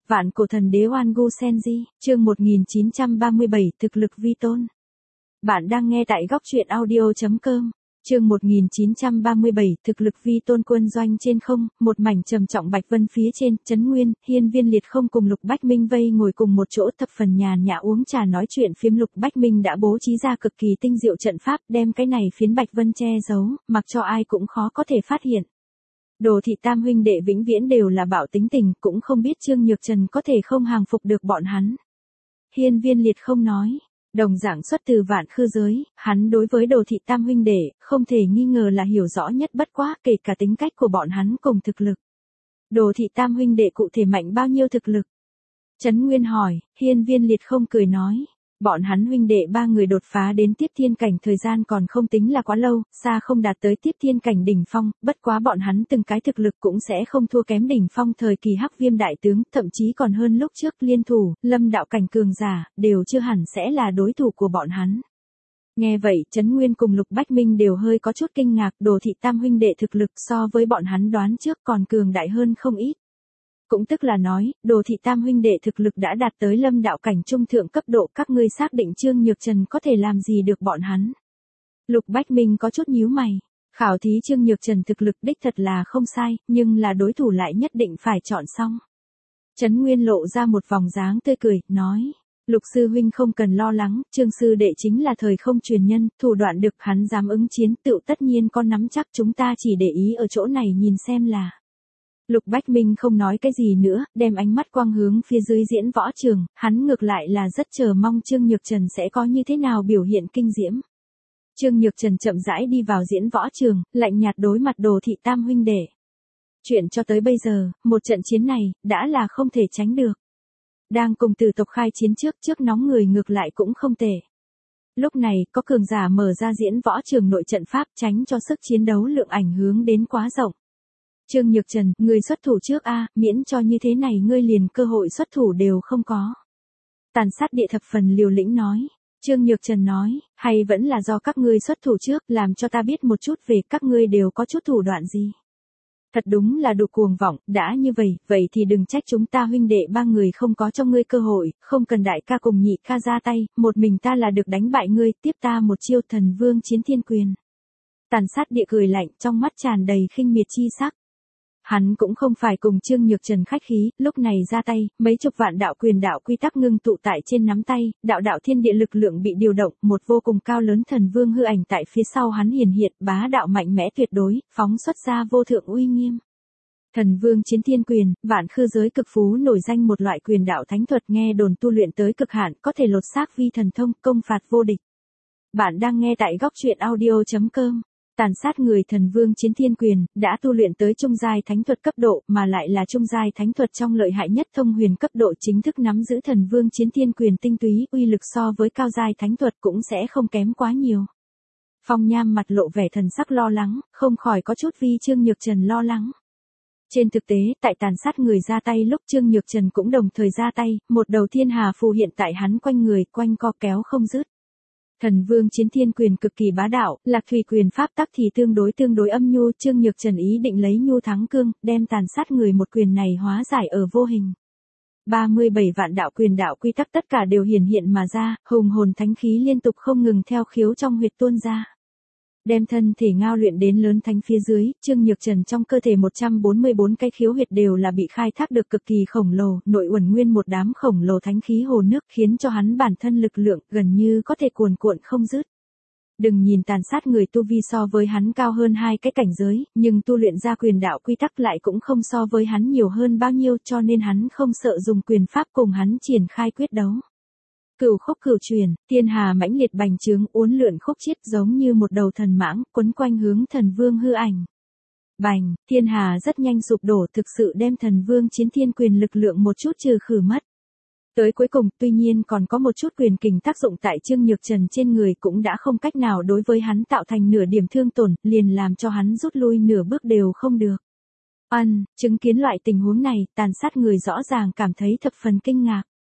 Vạn cổ thần đế Oan Gu Senji, chương 1937, thực lực vi tôn. Bạn đang nghe tại góc truyện audio.com. Chương 1937, thực lực vi tôn. Quân doanh trên không, một mảnh trầm trọng bạch vân phía trên, Trấn Nguyên, Hiên Viên Liệt không cùng Lục Bách Minh vây ngồi cùng một chỗ thập phần nhàn nhã uống trà nói chuyện phiếm. Lục Bách Minh đã bố trí ra cực kỳ tinh diệu trận pháp, đem cái này phiến bạch vân che giấu, mặc cho ai cũng khó có thể phát hiện. Đồ Thị Tam huynh đệ vĩnh viễn đều là bạo tính tình, cũng không biết Trương Nhược Trần có thể không hàng phục được bọn hắn. Hiên Viên Liệt không nói. Đồng dạng xuất từ vạn khư giới, hắn đối với Đồ Thị Tam huynh đệ, không thể nghi ngờ là hiểu rõ nhất, bất quá kể cả tính cách của bọn hắn cùng thực lực. Đồ Thị Tam huynh đệ cụ thể mạnh bao nhiêu thực lực? Trấn Nguyên hỏi. Hiên Viên Liệt không cười nói. Bọn hắn huynh đệ ba người đột phá đến tiếp thiên cảnh thời gian còn không tính là quá lâu, xa không đạt tới tiếp thiên cảnh đỉnh phong, bất quá bọn hắn từng cái thực lực cũng sẽ không thua kém đỉnh phong thời kỳ Hắc Viêm đại tướng, thậm chí còn hơn lúc trước liên thủ, Lâm đạo cảnh cường giả, đều chưa hẳn sẽ là đối thủ của bọn hắn. Nghe vậy, Trấn Nguyên cùng Lục Bách Minh đều hơi có chút kinh ngạc, Đồ Thị Tam huynh đệ thực lực so với bọn hắn đoán trước còn cường đại hơn không ít. Cũng tức là nói, Đồ Thị Tam huynh đệ thực lực đã đạt tới Lâm đạo cảnh trung thượng cấp độ, các ngươi xác định Trương Nhược Trần có thể làm gì được bọn hắn. Lục Bách Minh có chút nhíu mày, khảo thí Trương Nhược Trần thực lực đích thật là không sai, nhưng là đối thủ lại nhất định phải chọn xong. Trấn Nguyên lộ ra một vòng dáng tươi cười, nói, Lục sư huynh không cần lo lắng, Trương sư đệ chính là thời không truyền nhân, thủ đoạn được hắn dám ứng chiến, tựu tất nhiên con nắm chắc, chúng ta chỉ để ý ở chỗ này nhìn xem là. Lục Bách Minh không nói cái gì nữa, đem ánh mắt quang hướng phía dưới diễn võ trường, hắn ngược lại là rất chờ mong Trương Nhược Trần sẽ có như thế nào biểu hiện kinh diễm. Trương Nhược Trần chậm rãi đi vào diễn võ trường, lạnh nhạt đối mặt Đồ Thị Tam huynh đệ. Chuyện cho tới bây giờ, một trận chiến này, đã là không thể tránh được. Đang cùng Tử tộc khai chiến trước nóng người ngược lại cũng không tệ. Lúc này, có cường giả mở ra diễn võ trường nội trận pháp tránh cho sức chiến đấu lượng ảnh hướng đến quá rộng. Trương Nhược Trần, ngươi xuất thủ trước a, miễn cho như thế này ngươi liền cơ hội xuất thủ đều không có. Tàn sát địa thập phần liều lĩnh nói. Trương Nhược Trần nói, hay vẫn là do các ngươi xuất thủ trước, làm cho ta biết một chút về các ngươi đều có chút thủ đoạn gì. Thật đúng là đủ cuồng vọng, đã như vậy thì đừng trách chúng ta huynh đệ ba người không có cho ngươi cơ hội, không cần đại ca cùng nhị ca ra tay, một mình ta là được đánh bại ngươi, tiếp ta một chiêu Thần Vương Chiến Thiên Quyền. Tàn sát địa cười lạnh, trong mắt tràn đầy khinh miệt chi sắc. Hắn cũng không phải cùng Trương Nhược Trần khách khí, lúc này ra tay, mấy chục vạn đạo quyền đạo quy tắc ngưng tụ tại trên nắm tay, đạo thiên địa lực lượng bị điều động, một vô cùng cao lớn thần vương hư ảnh tại phía sau hắn hiển hiện, bá đạo mạnh mẽ tuyệt đối, phóng xuất ra vô thượng uy nghiêm. Thần Vương Chiến Thiên Quyền, vạn khư giới cực phú nổi danh một loại quyền đạo thánh thuật, nghe đồn tu luyện tới cực hạn, có thể lột xác vi thần thông, công phạt vô địch. Bạn đang nghe tại góc truyện audio.com. Tàn sát người Thần Vương Chiến Thiên Quyền, đã tu luyện tới trung giai thánh thuật cấp độ, mà lại là trung giai thánh thuật trong lợi hại nhất thông huyền cấp độ, chính thức nắm giữ Thần Vương Chiến Thiên Quyền tinh túy, uy lực so với cao giai thánh thuật cũng sẽ không kém quá nhiều. Phong Nham mặt lộ vẻ thần sắc lo lắng, không khỏi có chút vì Trương Nhược Trần lo lắng. Trên thực tế, tại tàn sát người ra tay lúc Trương Nhược Trần cũng đồng thời ra tay, một đầu thiên hà phù hiện tại hắn quanh người, quanh co kéo không dứt. Thần Vương Chiến Thiên Quyền cực kỳ bá đạo, Lạc Thủy quyền pháp tắc thì tương đối âm nhu, Trương Nhược Trần ý định lấy nhu thắng cương, đem tàn sát người một quyền này hóa giải ở vô hình. 37 vạn đạo quyền đạo quy tắc tất cả đều hiển hiện mà ra, hùng hồn thánh khí liên tục không ngừng theo khiếu trong huyệt tuôn ra. Đem thân thể ngao luyện đến lớn thánh phía dưới, Trương Nhược Trần trong cơ thể 144 cái khiếu huyệt đều là bị khai thác được cực kỳ khổng lồ, nội uẩn nguyên một đám khổng lồ thánh khí hồ nước, khiến cho hắn bản thân lực lượng gần như có thể cuồn cuộn không dứt. Đừng nhìn tàn sát người tu vi so với hắn cao hơn hai cái cảnh giới, nhưng tu luyện ra quyền đạo quy tắc lại cũng không so với hắn nhiều hơn bao nhiêu, cho nên hắn không sợ dùng quyền pháp cùng hắn triển khai quyết đấu. Cửu khúc cửu truyền, thiên hà mãnh liệt bành trướng, uốn lượn khúc chiết giống như một đầu thần mãng, quấn quanh hướng Thần Vương hư ảnh. Bành, thiên hà rất nhanh sụp đổ, thực sự đem Thần Vương Chiến Thiên Quyền lực lượng một chút trừ khử mất. Tới cuối cùng, tuy nhiên còn có một chút quyền kình tác dụng tại Trương Nhược Trần trên người, cũng đã không cách nào đối với hắn tạo thành nửa điểm thương tổn, liền làm cho hắn rút lui nửa bước đều không được. Chứng kiến loại tình huống này, tàn sát người rõ ràng cảm thấy thập phần kinh ngạc.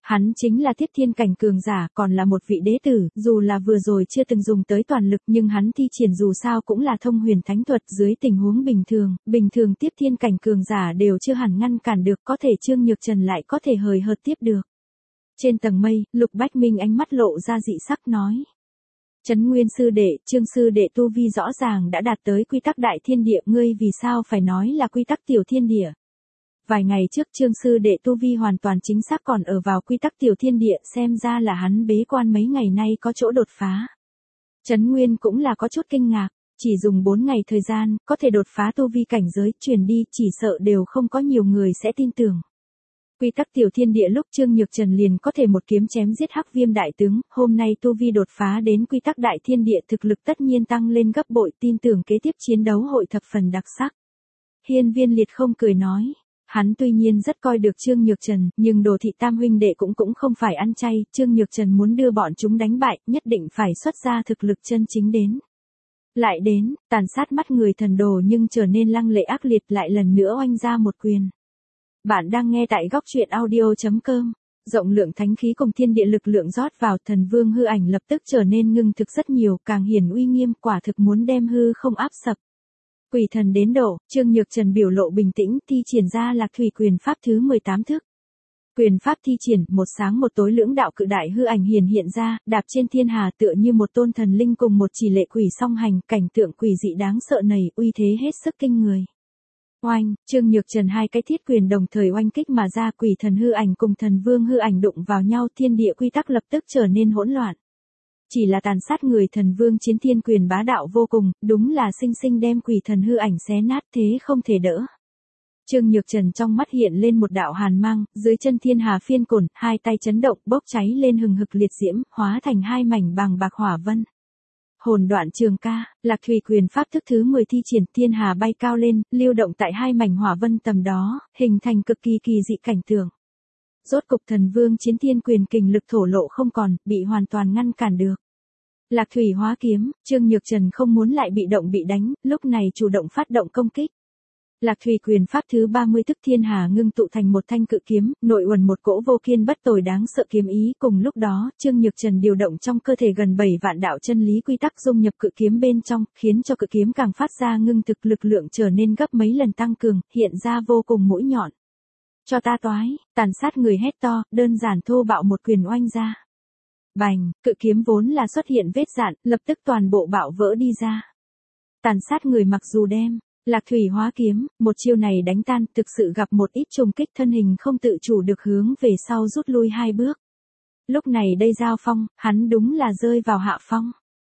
Hắn chính là Tiếp Thiên cảnh cường giả, còn là một vị đế tử, dù là vừa rồi chưa từng dùng tới toàn lực nhưng hắn thi triển dù sao cũng là thông huyền thánh thuật, dưới tình huống bình thường Tiếp Thiên cảnh cường giả đều chưa hẳn ngăn cản được, có thể Trương Nhược Trần lại có thể hời hợt tiếp được. Trên tầng mây, Lục Bách Minh ánh mắt lộ ra dị sắc nói. Trấn Nguyên sư đệ, Trương sư đệ tu vi rõ ràng đã đạt tới quy tắc đại thiên địa, ngươi vì sao phải nói là quy tắc tiểu thiên địa? Vài ngày trước Trương sư đệ tu vi hoàn toàn chính xác còn ở vào quy tắc tiểu thiên địa, xem ra là hắn bế quan mấy ngày nay có chỗ đột phá. Trấn Nguyên cũng là có chút kinh ngạc, chỉ dùng 4 ngày thời gian, có thể đột phá tu vi cảnh giới, truyền đi chỉ sợ đều không có nhiều người sẽ tin tưởng. Quy tắc tiểu thiên địa lúc Trương Nhược Trần liền có thể một kiếm chém giết Hắc Viêm đại tướng, hôm nay tu vi đột phá đến quy tắc đại thiên địa, thực lực tất nhiên tăng lên gấp bội, tin tưởng kế tiếp chiến đấu hội thập phần đặc sắc. Hiên Viên Liệt không cười nói. Hắn tuy nhiên rất coi được Trương Nhược Trần, nhưng Đồ Thị Tam huynh đệ cũng không phải ăn chay, Trương Nhược Trần muốn đưa bọn chúng đánh bại, nhất định phải xuất ra thực lực chân chính đến. Lại đến, tàn sát mắt người thần đồ nhưng trở nên lăng lệ ác liệt, lại lần nữa oanh ra một quyền. Bạn đang nghe tại góc truyện audio.com. Rộng lượng thánh khí cùng thiên địa lực lượng rót vào, thần vương hư ảnh lập tức trở nên ngưng thực rất nhiều, càng hiển uy nghiêm, quả thực muốn đem hư không áp sập. Quỷ thần đến độ, Trương Nhược Trần biểu lộ bình tĩnh, thi triển ra Lạc Thủy quyền pháp thứ 18 thức. Quyền pháp thi triển, một sáng một tối lưỡng đạo cự đại hư ảnh hiện ra, đạp trên thiên hà tựa như một tôn thần linh cùng một chỉ lệ quỷ song hành, cảnh tượng quỷ dị đáng sợ này, uy thế hết sức kinh người. Oanh, Trương Nhược Trần hai cái thiết quyền đồng thời oanh kích mà ra, quỷ thần hư ảnh cùng thần vương hư ảnh đụng vào nhau, thiên địa quy tắc lập tức trở nên hỗn loạn. Chỉ là tàn sát người thần vương chiến thiên quyền bá đạo vô cùng, đúng là sinh sinh đem quỷ thần hư ảnh xé nát, thế không thể đỡ. Trương Nhược Trần trong mắt hiện lên một đạo hàn mang, dưới chân thiên hà phiên cổn, hai tay chấn động, bốc cháy lên hừng hực liệt diễm, hóa thành hai mảnh bàng bạc hỏa vân. Hồn đoạn trường ca, Lạc Thủy quyền pháp thức thứ 10 thi triển, thiên hà bay cao lên, lưu động tại hai mảnh hỏa vân tầm đó, hình thành cực kỳ kỳ dị cảnh tượng. Rốt cục thần vương chiến thiên quyền kình lực thổ lộ không còn, bị hoàn toàn ngăn cản được. Lạc Thủy hóa kiếm, Trương Nhược Trần không muốn lại bị động bị đánh, lúc này chủ động phát động công kích. Lạc Thủy quyền pháp thứ 30 thức thiên hà ngưng tụ thành một thanh cự kiếm, nội uẩn một cỗ vô kiên bất tồi đáng sợ kiếm ý, cùng lúc đó, Trương Nhược Trần điều động trong cơ thể gần 7 vạn đạo chân lý quy tắc dung nhập cự kiếm bên trong, khiến cho cự kiếm càng phát ra ngưng thực, lực lượng trở nên gấp mấy lần tăng cường, hiện ra vô cùng mũi nhọn. Cho ta toái, tàn sát người hét to, đơn giản thô bạo một quyền oanh ra. Bành, cự kiếm vốn là xuất hiện vết dạn, lập tức toàn bộ bạo vỡ đi ra. Tàn sát người mặc dù đem Lạc Thủy hóa kiếm, một chiêu này đánh tan, thực sự gặp một ít trùng kích, thân hình không tự chủ được hướng về sau rút lui 2 bước. Lúc này đây giao phong, hắn đúng là rơi vào hạ phong.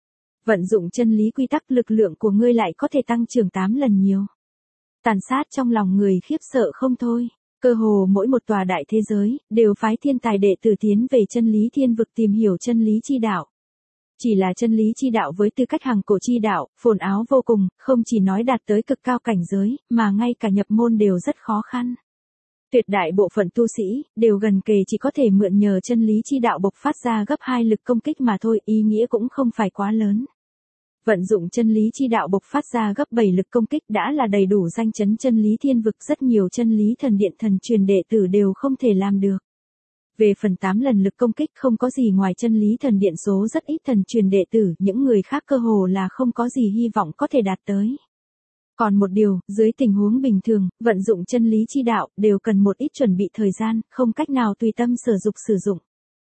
Vận dụng chân lý quy tắc, lực lượng của ngươi lại có thể tăng trưởng 8 lần nhiều. Tàn sát trong lòng người khiếp sợ không thôi. Cơ hồ mỗi một tòa đại thế giới, đều phái thiên tài đệ tử tiến về chân lý thiên vực tìm hiểu chân lý chi đạo. Chỉ là chân lý chi đạo với tư cách hàng cổ chi đạo, phồn áo vô cùng, không chỉ nói đạt tới cực cao cảnh giới, mà ngay cả nhập môn đều rất khó khăn. Tuyệt đại bộ phận tu sĩ, đều gần kề chỉ có thể mượn nhờ chân lý chi đạo bộc phát ra gấp 2 lực công kích mà thôi, ý nghĩa cũng không phải quá lớn. Vận dụng chân lý chi đạo bộc phát ra gấp 7 lực công kích đã là đầy đủ danh chấn chân lý thiên vực, rất nhiều chân lý thần điện thần truyền đệ tử đều không thể làm được. Về phần 8 lần lực công kích không có gì ngoài chân lý thần điện số rất ít thần truyền đệ tử, những người khác cơ hồ là không có gì hy vọng có thể đạt tới. Còn một điều, dưới tình huống bình thường, vận dụng chân lý chi đạo, đều cần một ít chuẩn bị thời gian, không cách nào tùy tâm sử dụng.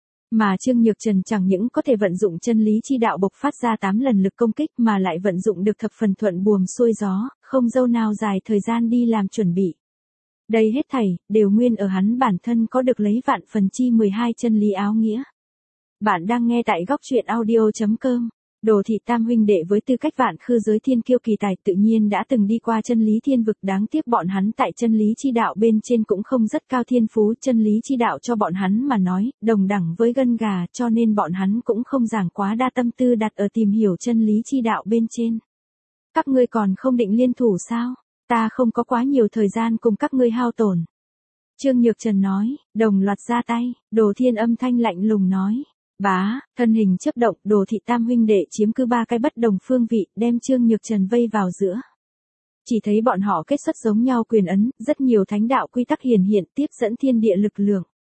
Mà Trương Nhược Trần chẳng những có thể vận dụng chân lý chi đạo bộc phát ra 8 lần lực công kích mà lại vận dụng được thập phần thuận buồm xuôi gió, không dâu nào dài thời gian đi làm chuẩn bị. Đây hết thảy, đều nguyên ở hắn bản thân có được lấy vạn phần chi 12 chân lý áo nghĩa. Bạn đang nghe tại góc truyện audio.com. Đồ Thị Tam huynh đệ với tư cách vạn khư giới thiên kiêu kỳ tài tự nhiên đã từng đi qua chân lý thiên vực, đáng tiếc bọn hắn tại chân lý chi đạo bên trên cũng không rất cao thiên phú, chân lý chi đạo cho bọn hắn mà nói, đồng đẳng với gân gà, cho nên bọn hắn cũng không giảng quá đa tâm tư đặt ở tìm hiểu chân lý chi đạo bên trên. Các ngươi còn không định liên thủ sao? Ta không có quá nhiều thời gian cùng các ngươi hao tổn. Trương Nhược Trần nói, đồng loạt ra tay, Đồ Thiên âm thanh lạnh lùng nói. Bá, thân hình chớp động, Đồ Thị Tam huynh đệ chiếm cứ 3 cái bất đồng phương vị, đem Trương Nhược Trần vây vào giữa. Chỉ thấy bọn họ kết xuất giống nhau quyền ấn, rất nhiều thánh đạo quy tắc hiện, tiếp dẫn thiên địa lực lượng.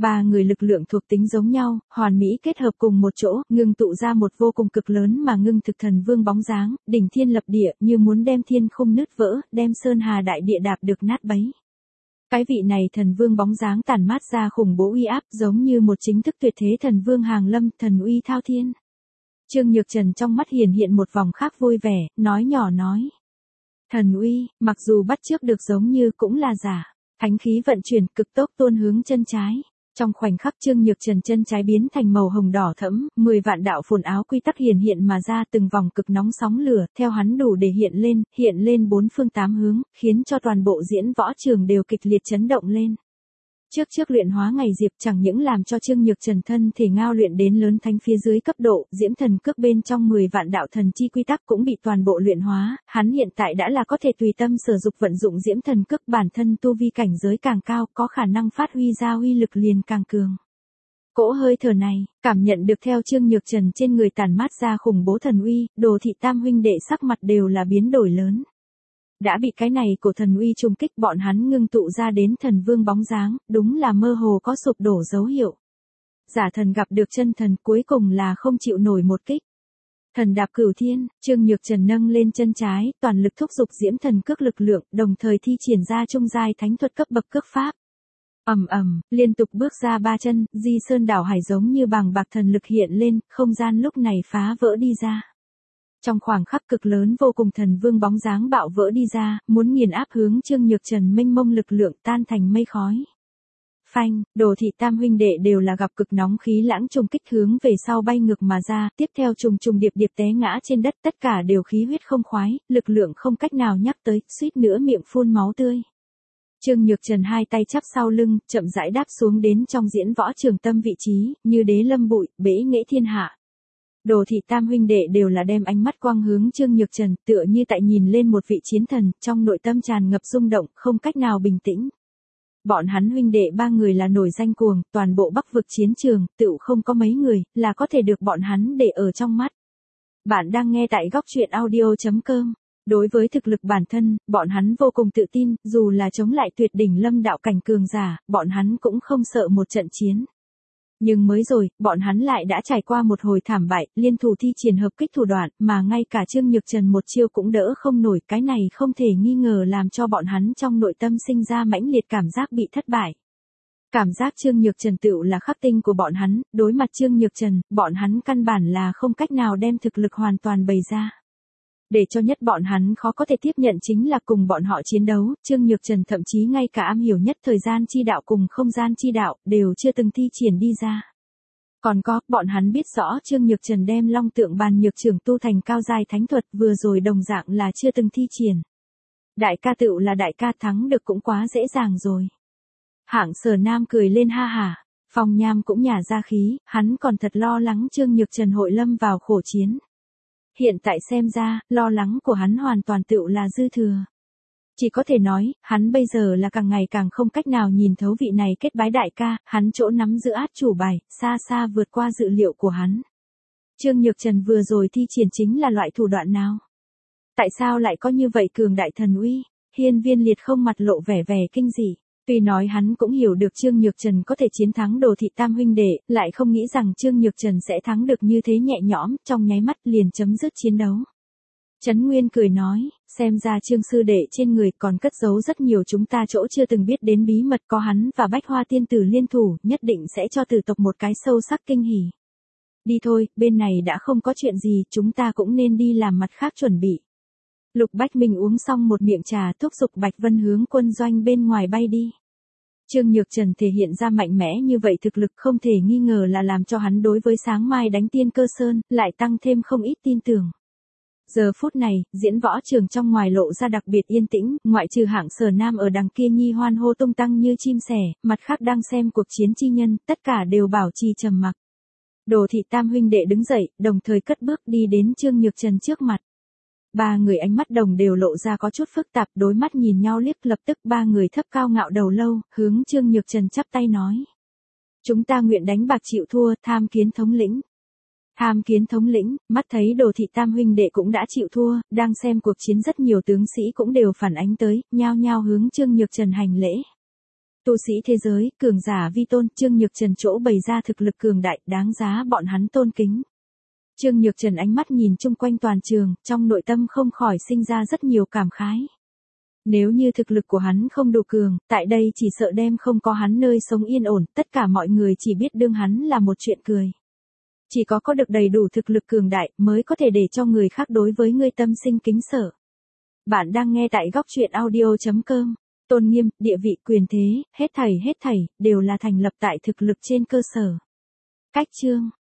Ba người lực lượng thuộc tính giống nhau, hoàn mỹ kết hợp cùng một chỗ, ngưng tụ ra một vô cùng cực lớn mà ngưng thực thần vương bóng dáng, đỉnh thiên lập địa, như muốn đem thiên khung nứt vỡ, đem sơn hà đại địa đạp được nát bấy. Cái vị này thần vương bóng dáng tản mát ra khủng bố uy áp, giống như một chính thức tuyệt thế thần vương hàng lâm, thần uy thao thiên. Trương Nhược Trần trong mắt hiện một vòng khác vui vẻ, nói nhỏ nói. Thần uy, mặc dù bắt chước được giống như cũng là giả. Thánh khí vận chuyển cực tốc tuôn hướng chân trái. Trong khoảnh khắc Trương Nhược Trần chân trái biến thành màu hồng đỏ thẫm, 10 vạn đạo phồn áo quy tắc hiện mà ra, từng vòng cực nóng sóng lửa, theo hắn đủ để hiện lên bốn phương tám hướng, khiến cho toàn bộ diễn võ trường đều kịch liệt chấn động lên. Trước luyện hóa ngày diệp chẳng những làm cho Trương Nhược Trần thân thể ngao luyện đến lớn thánh phía dưới cấp độ, diễm thần cước bên trong 10 vạn đạo thần chi quy tắc cũng bị toàn bộ luyện hóa, hắn hiện tại đã là có thể tùy tâm sử dụng vận dụng diễm thần cước, bản thân tu vi cảnh giới càng cao, có khả năng phát huy ra uy lực liền càng cường. Cỗ hơi thở này, cảm nhận được theo Trương Nhược Trần trên người tản mát ra khủng bố thần uy, Đồ Thị Tam huynh đệ sắc mặt đều là biến đổi lớn. Đã bị cái này của thần uy trùng kích, bọn hắn ngưng tụ ra đến thần vương bóng dáng, đúng là mơ hồ có sụp đổ dấu hiệu. Giả thần gặp được chân thần, cuối cùng là không chịu nổi một kích. Thần đạp cửu thiên, Trương Nhược Trần nâng lên chân trái, toàn lực thúc giục diễm thần cước lực lượng, đồng thời thi triển ra trung giai thánh thuật cấp bậc cước pháp. Liên tục bước ra 3 chân, Di Sơn đảo hải giống như bàng bạc thần lực hiện lên, không gian lúc này phá vỡ đi ra. Trong khoảng khắc cực lớn vô cùng, thần vương bóng dáng bạo vỡ đi ra, muốn nghiền áp hướng Trương Nhược Trần, mênh mông lực lượng tan thành mây khói. Phanh, Đồ Thị Tam huynh đệ đều là gặp cực nóng khí lãng trùng kích hướng về sau bay ngược mà ra, tiếp theo trùng điệp té ngã trên đất, tất cả đều khí huyết không khoái, lực lượng không cách nào nhắc tới, suýt nữa miệng phun máu tươi. Trương Nhược Trần hai tay chắp sau lưng, chậm rãi đáp xuống đến trong diễn võ trường tâm vị trí, như đế lâm bụi, bế nghệ thiên hạ. Đồ Thị Tam huynh đệ đều là đem ánh mắt quang hướng Trương Nhược Trần, tựa như tại nhìn lên một vị chiến thần, trong nội tâm tràn ngập rung động, không cách nào bình tĩnh. Bọn hắn huynh đệ ba người là nổi danh cuồng, toàn bộ Bắc vực chiến trường, tựu không có mấy người là có thể được bọn hắn để ở trong mắt. Bạn đang nghe tại góc truyện audio.com. Đối với thực lực bản thân, bọn hắn vô cùng tự tin, dù là chống lại tuyệt đỉnh lâm đạo cảnh cường giả, bọn hắn cũng không sợ một trận chiến. Nhưng mới rồi, bọn hắn lại đã trải qua một hồi thảm bại, liên thủ thi triển hợp kích thủ đoạn, mà ngay cả Trương Nhược Trần một chiêu cũng đỡ không nổi, cái này không thể nghi ngờ làm cho bọn hắn trong nội tâm sinh ra mãnh liệt cảm giác bị thất bại. Cảm giác Trương Nhược Trần tựu là khắc tinh của bọn hắn, đối mặt Trương Nhược Trần, bọn hắn căn bản là không cách nào đem thực lực hoàn toàn bày ra. Để cho nhất bọn hắn khó có thể tiếp nhận chính là cùng bọn họ chiến đấu, Trương Nhược Trần thậm chí ngay cả am hiểu nhất thời gian chi đạo cùng không gian chi đạo, đều chưa từng thi triển đi ra. Còn có, bọn hắn biết rõ Trương Nhược Trần đem long tượng bàn nhược trưởng tu thành cao giai thánh thuật, vừa rồi đồng dạng là chưa từng thi triển. Đại ca tựu là đại ca, thắng được cũng quá dễ dàng rồi. Hạng Sở Nam cười lên ha hả, Phong Nham cũng nhả ra khí, hắn còn thật lo lắng Trương Nhược Trần hội lâm vào khổ chiến. Hiện tại xem ra, lo lắng của hắn hoàn toàn tựu là dư thừa. Chỉ có thể nói, hắn bây giờ là càng ngày càng không cách nào nhìn thấu vị này kết bái đại ca, hắn chỗ nắm giữ át chủ bài, xa xa vượt qua dự liệu của hắn. Trương Nhược Trần vừa rồi thi triển chính là loại thủ đoạn nào? Tại sao lại có như vậy cường đại thần uy? Hiên Viên Liệt không mặt lộ vẻ kinh dị. Tuy nói hắn cũng hiểu được Trương Nhược Trần có thể chiến thắng Đồ Thị Tam huynh đệ, lại không nghĩ rằng Trương Nhược Trần sẽ thắng được như thế nhẹ nhõm, trong nháy mắt liền chấm dứt chiến đấu. Trấn Nguyên cười nói, xem ra Trương sư đệ trên người còn cất giấu rất nhiều chúng ta chỗ chưa từng biết đến bí mật, có hắn và Bách Hoa tiên tử liên thủ, nhất định sẽ cho tử tộc một cái sâu sắc kinh hỉ. Đi thôi, bên này đã không có chuyện gì, chúng ta cũng nên đi làm mặt khác chuẩn bị. Lục Bách Minh uống xong một miệng trà, thúc giục Bạch Vân hướng quân doanh bên ngoài bay đi. Trương Nhược Trần thể hiện ra mạnh mẽ như vậy thực lực, không thể nghi ngờ là làm cho hắn đối với sáng mai đánh Tiên Cơ Sơn, lại tăng thêm không ít tin tưởng. Giờ phút này, diễn võ trường trong ngoài lộ ra đặc biệt yên tĩnh, ngoại trừ Hạng Sở Nam ở đằng kia nhi hoan hô tung tăng như chim sẻ, mặt khác đang xem cuộc chiến chi nhân, tất cả đều bảo trì trầm mặc. Đồ Thị Tam huynh đệ đứng dậy, đồng thời cất bước đi đến Trương Nhược Trần trước mặt. Ba người ánh mắt đồng đều lộ ra có chút phức tạp, đối mắt nhìn nhau liếc, lập tức ba người thấp cao ngạo đầu lâu, hướng Trương Nhược Trần chắp tay nói. Chúng ta nguyện đánh bạc chịu thua, tham kiến thống lĩnh. Tham kiến thống lĩnh, mắt thấy Đồ Thị Tam huynh đệ cũng đã chịu thua, đang xem cuộc chiến rất nhiều tướng sĩ cũng đều phản ánh tới, nhao nhao hướng Trương Nhược Trần hành lễ. Tu sĩ thế giới, cường giả vi tôn, Trương Nhược Trần chỗ bày ra thực lực cường đại, đáng giá bọn hắn tôn kính. Trương Nhược Trần ánh mắt nhìn chung quanh toàn trường, trong nội tâm không khỏi sinh ra rất nhiều cảm khái. Nếu như thực lực của hắn không đủ cường, tại đây chỉ sợ đem không có hắn nơi sống yên ổn, tất cả mọi người chỉ biết đương hắn là một chuyện cười. Chỉ có được đầy đủ thực lực cường đại mới có thể để cho người khác đối với ngươi tâm sinh kính sợ. Bạn đang nghe tại góc truyện audio.com. Tôn nghiêm, địa vị, quyền thế, hết thảy đều là thành lập tại thực lực trên cơ sở. Cách chương